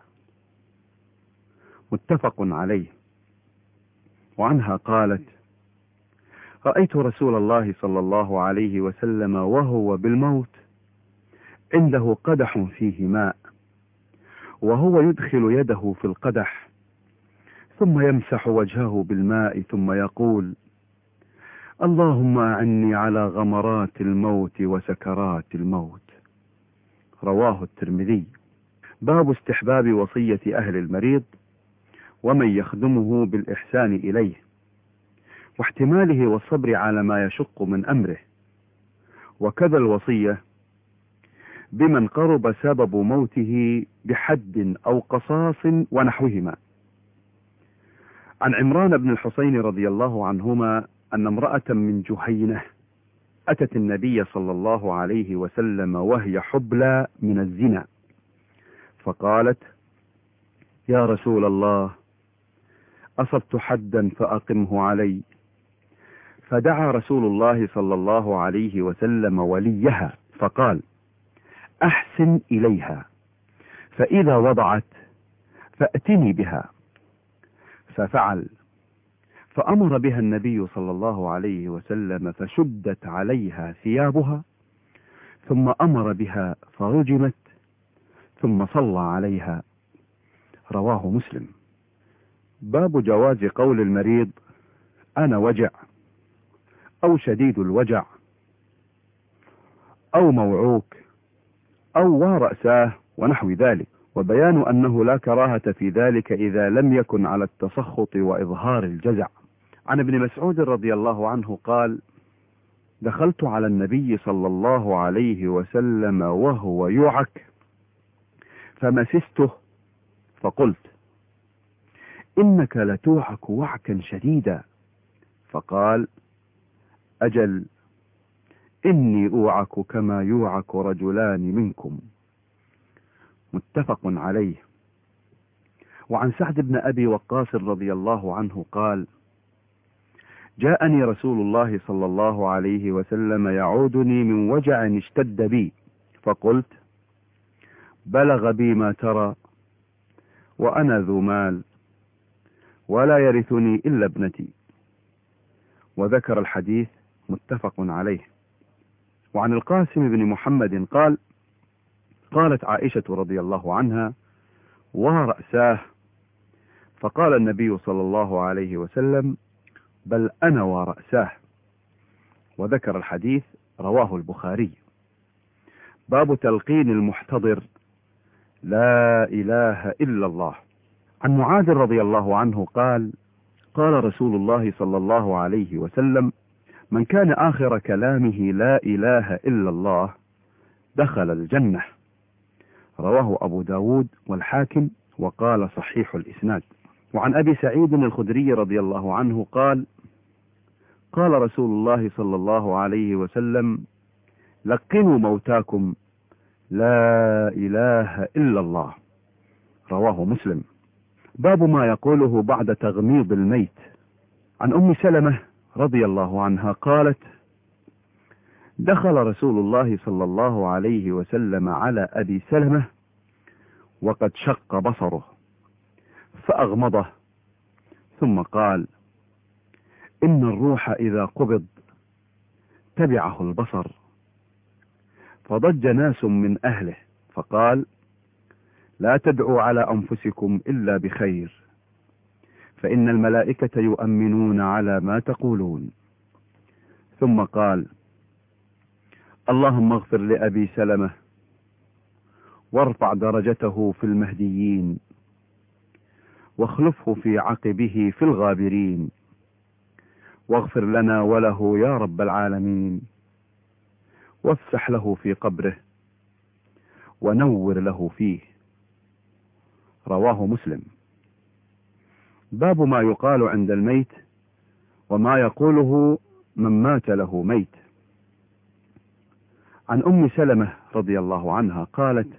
متفق عليه. وعنها قالت: رأيت رسول الله صلى الله عليه وسلم وهو بالموت عنده قدح فيه ماء، وهو يدخل يده في القدح ثم يمسح وجهه بالماء ثم يقول: اللهم أعني على غمرات الموت وسكرات الموت. رواه الترمذي. باب استحباب وصية أهل المريض ومن يخدمه بالإحسان إليه، واحتماله والصبر على ما يشق من أمره، وكذا الوصية بمن قرب سبب موته بحد أو قصاص ونحوهما. عن عمران بن الحسين رضي الله عنهما أن امرأة من جهينة أتت النبي صلى الله عليه وسلم وهي حبلى من الزنا، فقالت: يا رسول الله، أصبت حدا فأقمه علي. فدعا رسول الله صلى الله عليه وسلم وليها فقال: أحسن إليها، فإذا وضعت فأتني بها. ففعل، فأمر بها النبي صلى الله عليه وسلم فشدت عليها ثيابها، ثم أمر بها فرجمت، ثم صلى عليها. رواه مسلم. باب جواز قول المريض: أنا وجع، أو شديد الوجع، أو موعوك، أو ورأساه ونحو ذلك، وبيان أنه لا كراهة في ذلك إذا لم يكن على التسخط وإظهار الجزع. عن ابن مسعود رضي الله عنه قال: دخلت على النبي صلى الله عليه وسلم وهو يوعك فمسسته فقلت: إنك لتوعك وعكا شديدا. فقال: أجل، إني أوعك كما يوعك رجلان منكم. متفق عليه. وعن سعد بن أبي وقاص رضي الله عنه قال: جاءني رسول الله صلى الله عليه وسلم يعودني من وجع اشتد بي، فقلت: بلغ بي ما ترى، وأنا ذو مال، ولا يرثني إلا ابنتي. وذكر الحديث. متفق عليه. وعن القاسم بن محمد قال: قالت عائشة رضي الله عنها: ورأساه. فقال النبي صلى الله عليه وسلم: بل أنا ورأساه. وذكر الحديث. رواه البخاري. باب تلقين المحتضر: لا إله إلا الله. عن معاذ رضي الله عنه قال: قال رسول الله صلى الله عليه وسلم: من كان آخر كلامه لا إله إلا الله دخل الجنة. رواه أبو داود والحاكم وقال صحيح الإسناد. وعن أبي سعيد الخدري رضي الله عنه قال: قال رسول الله صلى الله عليه وسلم: لقنوا موتاكم لا إله إلا الله. رواه مسلم. باب ما يقوله بعد تغميض الميت. عن أم سلمة رضي الله عنها قالت: دخل رسول الله صلى الله عليه وسلم على أبي سلمة وقد شق بصره، فأغمضه، ثم قال: إن الروح إذا قبض تبعه البصر. فضج ناس من أهله فقال: لا تدعوا على أنفسكم إلا بخير، فإن الملائكة يؤمنون على ما تقولون. ثم قال: اللهم اغفر لأبي سلمة وارفع درجته في المهديين، واخلفه في عقبه في الغابرين، واغفر لنا وله يا رب العالمين، وافسح له في قبره ونور له فيه. رواه مسلم. باب ما يقال عند الميت وما يقوله من مات له ميت. عن أم سلمة رضي الله عنها قالت: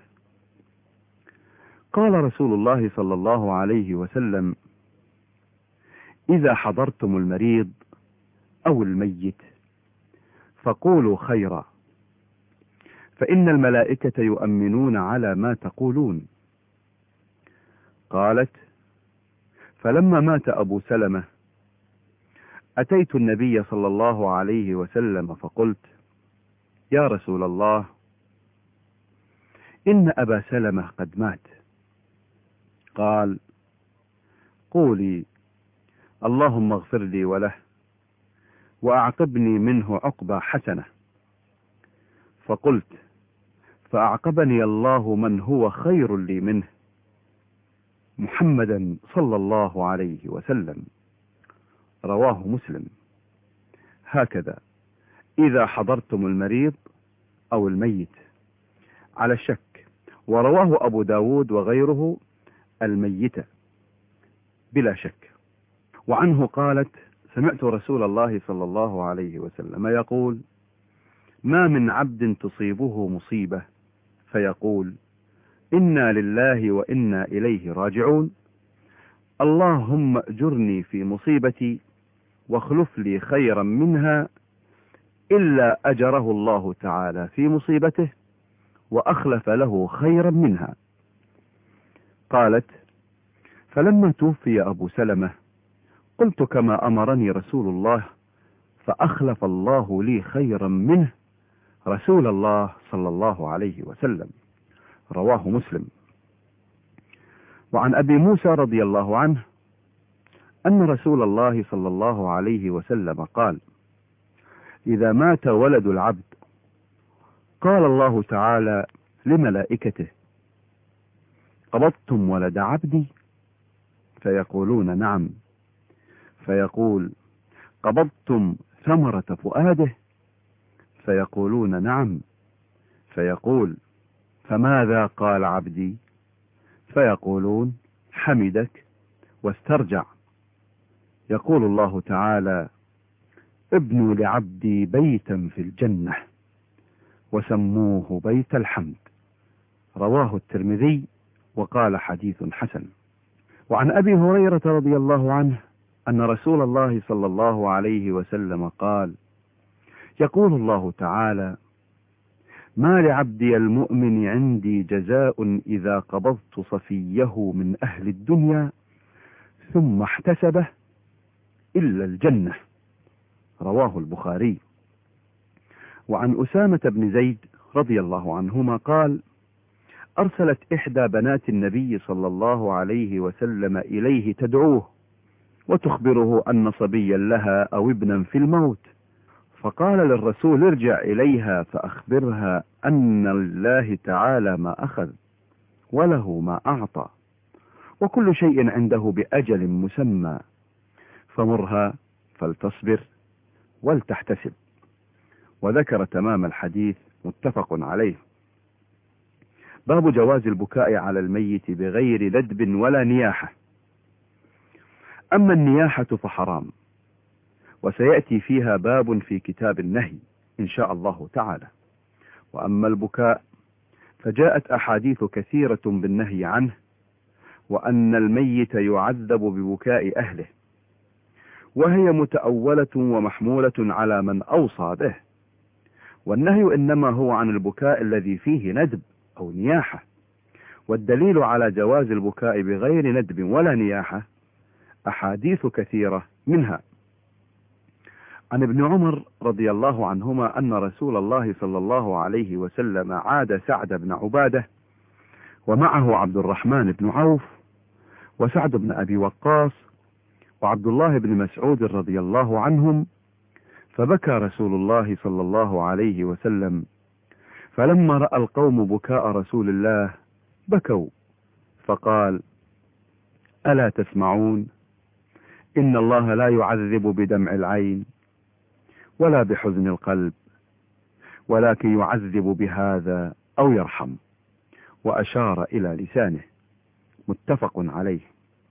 قال رسول الله صلى الله عليه وسلم: إذا حضرتم المريض أو الميت فقولوا خيرا، فإن الملائكة يؤمنون على ما تقولون. قالت: فلما مات أبو سلمة أتيت النبي صلى الله عليه وسلم فقلت: يا رسول الله، إن أبا سلمة قد مات. قال: قولي: اللهم اغفر لي وله وأعقبني منه عقبى حسنة. فقلت: فأعقبني الله من هو خير لي منه، محمدا صلى الله عليه وسلم. رواه مسلم. هكذا إذا حضرتم المريض أو الميت على الشك. ورواه أبو داود وغيره الميت بلا شك. وعنه قالت: سمعت رسول الله صلى الله عليه وسلم يقول: ما من عبد تصيبه مصيبة فيقول: إنا لله وإنا إليه راجعون، اللهم أجرني في مصيبتي واخلف لي خيرا منها، إلا أجره الله تعالى في مصيبته وأخلف له خيرا منها. قالت: فلما توفي أبو سلمة قلت كما أمرني رسول الله، فأخلف الله لي خيرا منه رسول الله صلى الله عليه وسلم. رواه مسلم. وعن أبي موسى رضي الله عنه أن رسول الله صلى الله عليه وسلم قال: إذا مات ولد العبد قال الله تعالى لملائكته: قبضتم ولد عبدي؟ فيقولون: نعم. فيقول: قبضتم ثمرة فؤاده؟ فيقولون: نعم. فيقول: فماذا قال عبدي؟ فيقولون: حمدك واسترجع. يقول الله تعالى: ابنوا لعبدي بيتا في الجنة وسموه بيت الحمد. رواه الترمذي وقال حديث حسن. وعن أبي هريرة رضي الله عنه أن رسول الله صلى الله عليه وسلم قال: يقول الله تعالى: ما لعبدي المؤمن عندي جزاء إذا قبضت صفيه من أهل الدنيا ثم احتسبه إلا الجنة. رواه البخاري. وعن أسامة بن زيد رضي الله عنهما قال: أرسلت إحدى بنات النبي صلى الله عليه وسلم إليه تدعوه وتخبره أن صبيا لها أو ابنا في الموت، فقال للرسول: ارجع إليها فأخبرها أن لله تعالى ما أخذ وله ما أعطى، وكل شيء عنده بأجل مسمى، فمرها فلتصبر ولتحتسب. وذكر تمام الحديث، متفق عليه. باب جواز البكاء على الميت بغير ندب ولا نياحة. أما النياحة فحرام، وسيأتي فيها باب في كتاب النهي إن شاء الله تعالى. وأما البكاء فجاءت أحاديث كثيرة بالنهي عنه، وأن الميت يعذب ببكاء أهله، وهي متأولة ومحمولة على من أوصى به. والنهي إنما هو عن البكاء الذي فيه ندب أو نياحة. والدليل على جواز البكاء بغير ندب ولا نياحة أحاديث كثيرة، منها عن ابن عمر رضي الله عنهما أن رسول الله صلى الله عليه وسلم عاد سعد بن عبادة ومعه عبد الرحمن بن عوف وسعد بن أبي وقاص وعبد الله بن مسعود رضي الله عنهم، فبكى رسول الله صلى الله عليه وسلم، فلما رأى القوم بكاء رسول الله بكوا، فقال: ألا تسمعون؟ إن الله لا يعذب بدمع العين ولا بحزن القلب، ولكن يعذب بهذا أو يرحم. وأشار إلى لسانه. متفق عليه.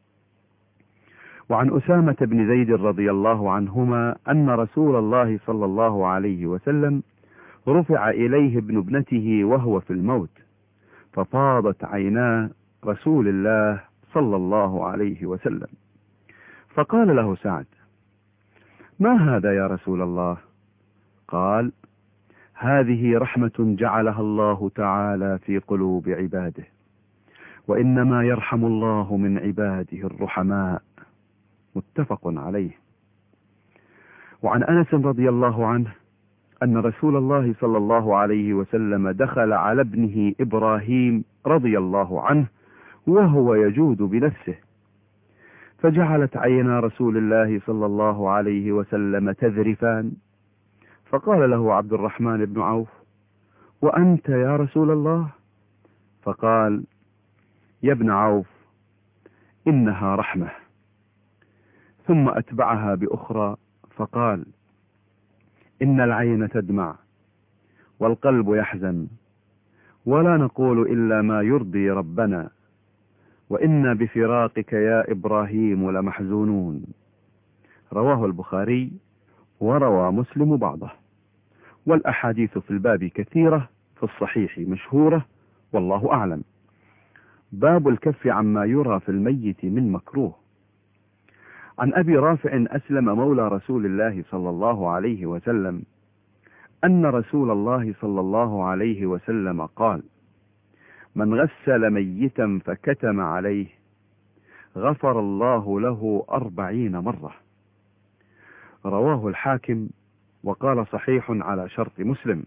وعن أسامة بن زيد رضي الله عنهما أن رسول الله صلى الله عليه وسلم رفع إليه ابن ابنته وهو في الموت، ففاضت عينا رسول الله صلى الله عليه وسلم، فقال له سعد: ما هذا يا رسول الله؟ قال: هذه رحمة جعلها الله تعالى في قلوب عباده، وإنما يرحم الله من عباده الرحماء. متفق عليه. وعن أنس رضي الله عنه أن رسول الله صلى الله عليه وسلم دخل على ابنه إبراهيم رضي الله عنه وهو يجود بنفسه، فجعلت عينا رسول الله صلى الله عليه وسلم تذرفان، فقال له عبد الرحمن بن عوف: وأنت يا رسول الله؟ فقال: يا ابن عوف، إنها رحمة. ثم أتبعها بأخرى فقال: إن العين تدمع والقلب يحزن، ولا نقول إلا ما يرضي ربنا، وإنا بفراقك يا إبراهيم لمحزونون. رواه البخاري وروى مسلم بعضه. والأحاديث في الباب كثيرة في الصحيح مشهورة، والله أعلم. باب الكف عما يرى في الميت من مكروه. عن أبي رافع أسلم مولى رسول الله صلى الله عليه وسلم أن رسول الله صلى الله عليه وسلم قال: من غسل ميتا فكتم عليه غفر الله له 40 مرة. رواه الحاكم وقال صحيح على شرط مسلم.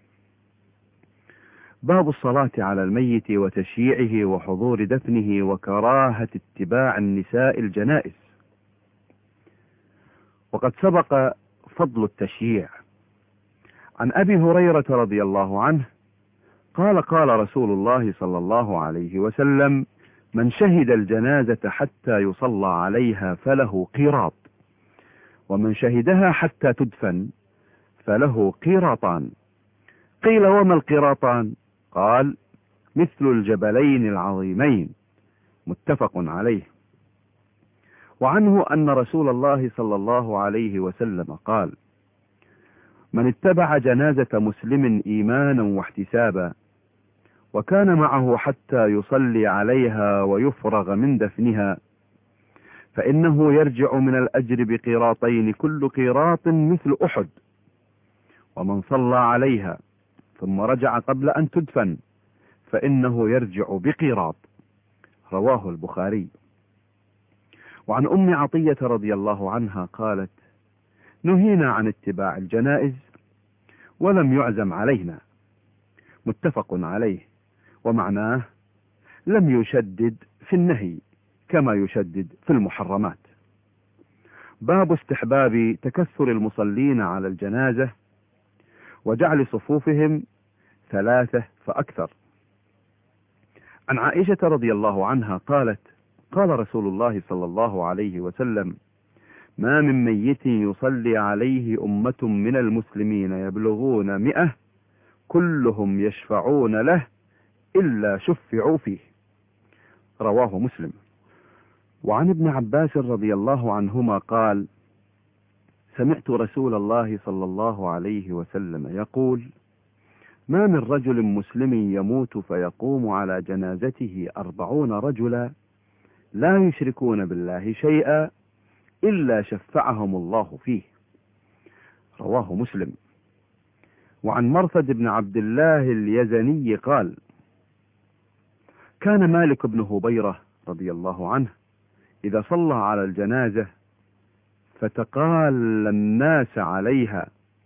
باب الصلاة على الميت وتشييعه وحضور دفنه وكراهة اتباع النساء الجنائز. وقد سبق فضل التشييع. عن أبي هريرة رضي الله عنه قال: قال رسول الله صلى الله عليه وسلم: من شهد الجنازة حتى يصلى عليها فله قيراط، ومن شهدها حتى تدفن فله قيراطان. قيل: وما القيراطان؟ قال: مثل الجبلين العظيمين. متفق عليه. وعنه أن رسول الله صلى الله عليه وسلم قال: من اتبع جنازة مسلم إيمانا واحتسابا وكان معه حتى يصلي عليها ويفرغ من دفنها فإنه يرجع من الأجر بقيراطين، كل قيراط مثل أحد. ومن صلى عليها ثم رجع قبل أن تدفن فإنه يرجع بقيراط. رواه البخاري. وعن أم عطية رضي الله عنها قالت: نهينا عن اتباع الجنائز ولم يعزم علينا. متفق عليه. ومعناه لم يشدد في النهي كما يشدد في المحرمات. باب استحباب تكثر المصلين على الجنازة وجعل صفوفهم 3 فأكثر. عن عائشة رضي الله عنها قالت: قال رسول الله صلى الله عليه وسلم: ما من ميت يصلي عليه أمة من المسلمين يبلغون 100 كلهم يشفعون له إلا شفعوا فيه. رواه مسلم. وعن ابن عباس رضي الله عنهما قال: سمعت رسول الله صلى الله عليه وسلم يقول: ما من رجل مسلم يموت فيقوم على جنازته 40 رجلا لا يشركون بالله شيئا إلا شفعهم الله فيه. رواه مسلم. وعن مرثد بن عبد الله اليزني قال: كان مالك بن هبيرة رضي الله عنه إذا صلى على الجنازة فتقال الناس عليها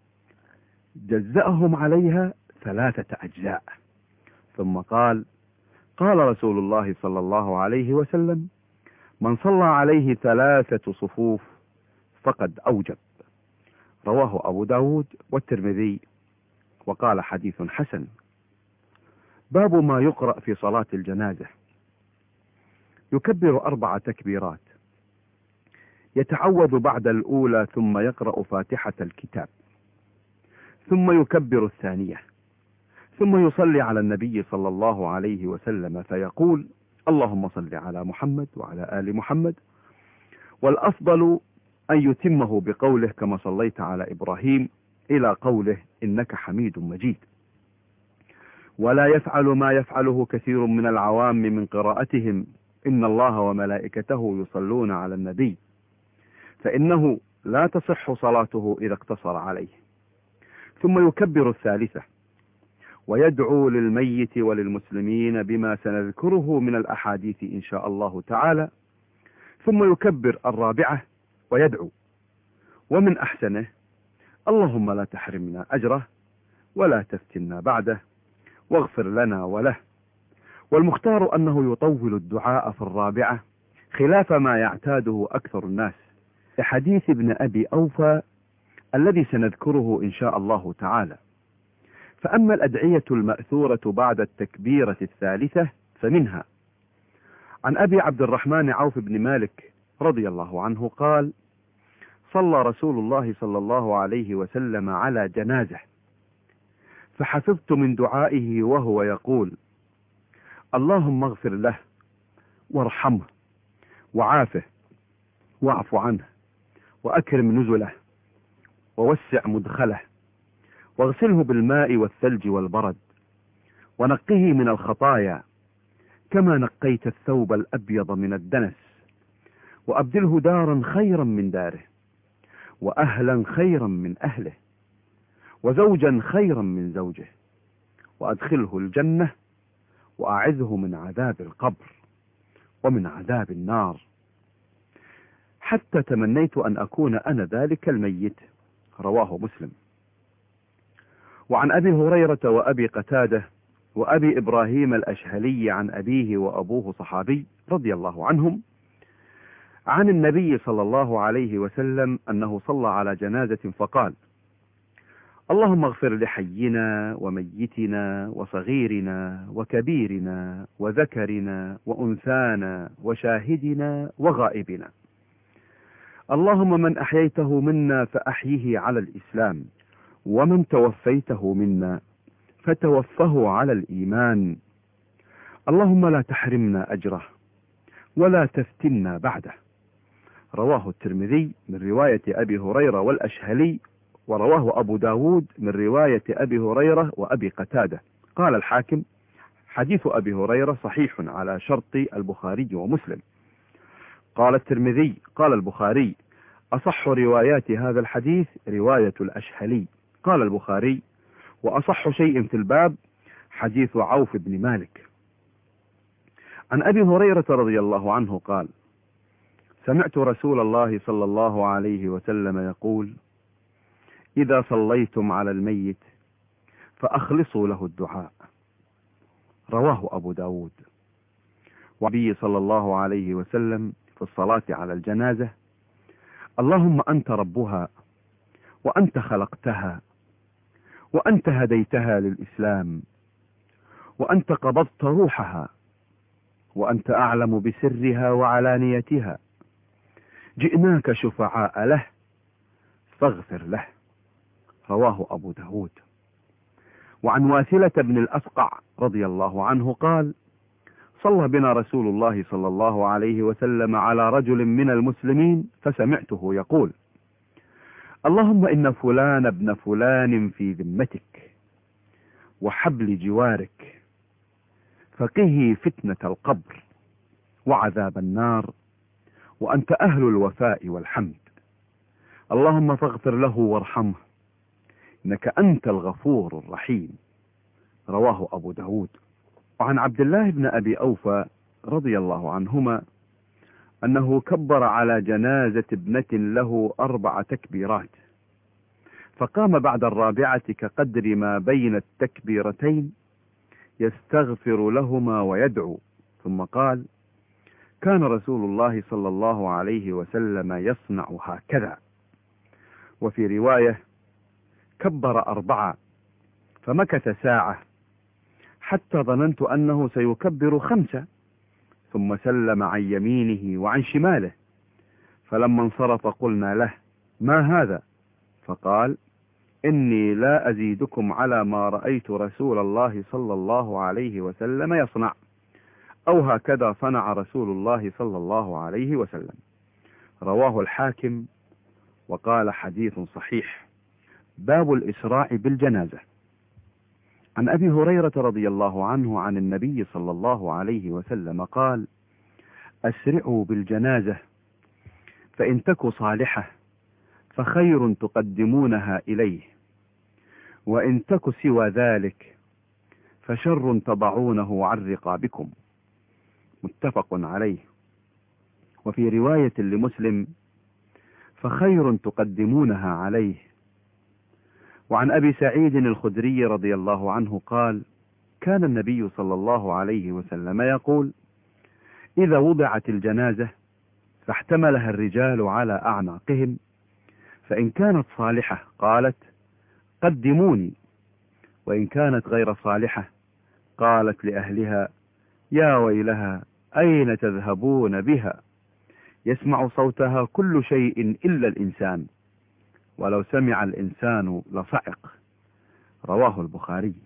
جزأهم عليها 3 أجزاء. ثم قال: قال رسول الله صلى الله عليه وسلم: من صلى عليه 3 صفوف فقد أوجب. رواه أبو داود والترمذي وقال حديث حسن. باب ما يقرأ في صلاة الجنازة. يكبر 4 تكبيرات، يتعوذ بعد الأولى ثم يقرأ فاتحة الكتاب، ثم يكبر الثانية، ثم يصلي على النبي صلى الله عليه وسلم فيقول: اللهم صل على محمد وعلى آل محمد. والأفضل أن يتمه بقوله: كما صليت على إبراهيم، إلى قوله: إنك حميد مجيد. ولا يفعل ما يفعله كثير من العوام من قراءتهم: إن الله وملائكته يصلون على النبي، فإنه لا تصح صلاته إذا اقتصر عليه. ثم يكبر الثالثة، ويدعو للميت وللمسلمين بما سنذكره من الأحاديث إن شاء الله تعالى. ثم يكبر الرابعة ويدعو، ومن أحسنه: اللهم لا تحرمنا أجره ولا تفتنا بعده واغفر لنا وله. والمختار أنه يطول الدعاء في الرابعة خلاف ما يعتاده أكثر الناس، لحديث ابن أبي أوفى الذي سنذكره إن شاء الله تعالى. فأما الأدعية المأثورة بعد التكبيرة الثالثة فمنها: عن أبي عبد الرحمن عوف بن مالك رضي الله عنه قال: صلى رسول الله صلى الله عليه وسلم على جنازة، فحفظت من دعائه وهو يقول: اللهم اغفر له وارحمه وعافه واعف عنه وأكرم نزله ووسع مدخله واغسله بالماء والثلج والبرد ونقه من الخطايا كما نقيت الثوب الأبيض من الدنس، وأبدله دارا خيرا من داره، وأهلا خيرا من أهله، وزوجا خيرا من زوجه، وأدخله الجنة، وأعذه من عذاب القبر ومن عذاب النار، حتى تمنيت أن أكون أنا ذلك الميت. رواه مسلم. وعن أبي هريرة وأبي قتادة وأبي إبراهيم الأشهلي عن أبيه وأبوه صحابي رضي الله عنهم عن النبي صلى الله عليه وسلم أنه صلى على جنازة فقال: اللهم اغفر لحينا وميتنا وصغيرنا وكبيرنا وذكرنا وأنثانا وشاهدنا وغائبنا. اللهم من أحييته منا فأحيه على الإسلام، ومن توفيته منا فتوفه على الإيمان. اللهم لا تحرمنا أجره ولا تفتنا بعده. رواه الترمذي من رواية أبي هريرة والأشهلي، ورواه أبو داود من رواية أبي هريرة وأبي قتادة. قال الحاكم: حديث أبي هريرة صحيح على شرط البخاري ومسلم. قال الترمذي: قال البخاري: أصح روايات هذا الحديث رواية الأشهلي. قال البخاري: وأصح شيء في الباب حديث عوف بن مالك. عن أبي هريرة رضي الله عنه قال: سمعت رسول الله صلى الله عليه وسلم يقول: إذا صليتم على الميت فأخلصوا له الدعاء. رواه أبو داود. والنبي صلى الله عليه وسلم في الصلاة على الجنازة: اللهم أنت ربها، وأنت خلقتها، وأنت هديتها للإسلام، وأنت قبضت روحها، وأنت أعلم بسرها وعلانيتها، جئناك شفعاء له فاغفر له. رواه أبو داود. وعن واثلة بن الأسقع رضي الله عنه قال: صلى بنا رسول الله صلى الله عليه وسلم على رجل من المسلمين فسمعته يقول: اللهم إن فلان ابن فلان في ذمتك وحبل جوارك، فقه فتنة القبر وعذاب النار، وأنت أهل الوفاء والحمد. اللهم فاغفر له وارحمه، إنك أنت الغفور الرحيم. رواه أبو داود. وعن عبد الله بن أبي أوفى رضي الله عنهما أنه كبر على جنازة ابنة له 4 تكبيرات، فقام بعد الرابعة كقدر ما بين التكبيرتين يستغفر لهما ويدعو، ثم قال: كان رسول الله صلى الله عليه وسلم يصنع هكذا. وفي رواية: كبر 4 فمكث ساعة حتى ظننت أنه سيكبر 5، ثم سلم عن يمينه وعن شماله، فلما انصرف قلنا له: ما هذا؟ فقال: إني لا أزيدكم على ما رأيت رسول الله صلى الله عليه وسلم يصنع، أو هكذا صنع رسول الله صلى الله عليه وسلم. رواه الحاكم وقال: حديث صحيح. باب الإسراع بالجنازة. عن أبي هريرة رضي الله عنه عن النبي صلى الله عليه وسلم قال: أسرعوا بالجنازة، فإن تك صالحة فخير تقدمونها إليه، وإن تك سوى ذلك فشر تضعونه عن رقابكم. متفق عليه. وفي رواية لمسلم: فخير تقدمونها عليه. وعن أبي سعيد الخدري رضي الله عنه قال: كان النبي صلى الله عليه وسلم يقول: إذا وضعت الجنازة فاحتملها الرجال على أعناقهم، فإن كانت صالحة قالت: قدموني، وإن كانت غير صالحة قالت لأهلها: يا ويلها أين تذهبون بها؟ يسمع صوتها كل شيء إلا الإنسان، ولو سمع الإنسان لصعق. رواه البخاري.